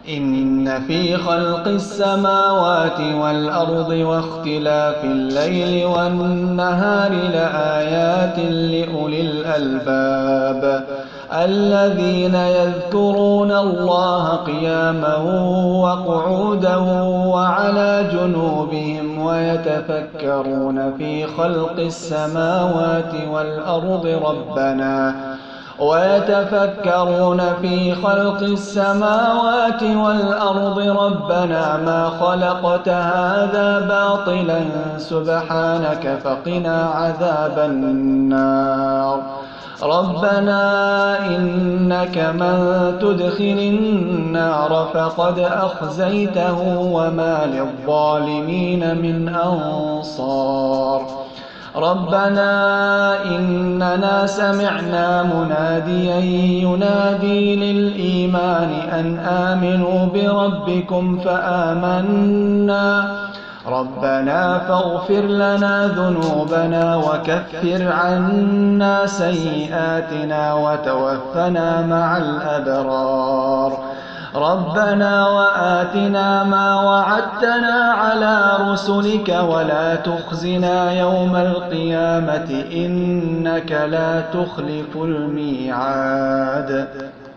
إن في خلق السماوات والأرض واختلاف الليل والنهار لآيات لأولي الألباب الذين يذكرون الله قياما وقعودا وعلى جنوبهم ويتفكرون في خلق السماوات والأرض ربنا ما خلقت هذا باطلا سبحانك فقنا عذاب النار ربنا إنك من تدخل النار فقد أخزيته وما للظالمين من أنصار ربنا إننا سمعنا مناديا ينادي للإيمان أن آمنوا بربكم فآمنا ربنا فاغفر لنا ذنوبنا وكفر عنا سيئاتنا وتوفنا مع الأبرار ربنا وآتنا ما وعدتنا على رسلك ولا تخزنا يوم القيامة إنك لا تخلف الميعاد.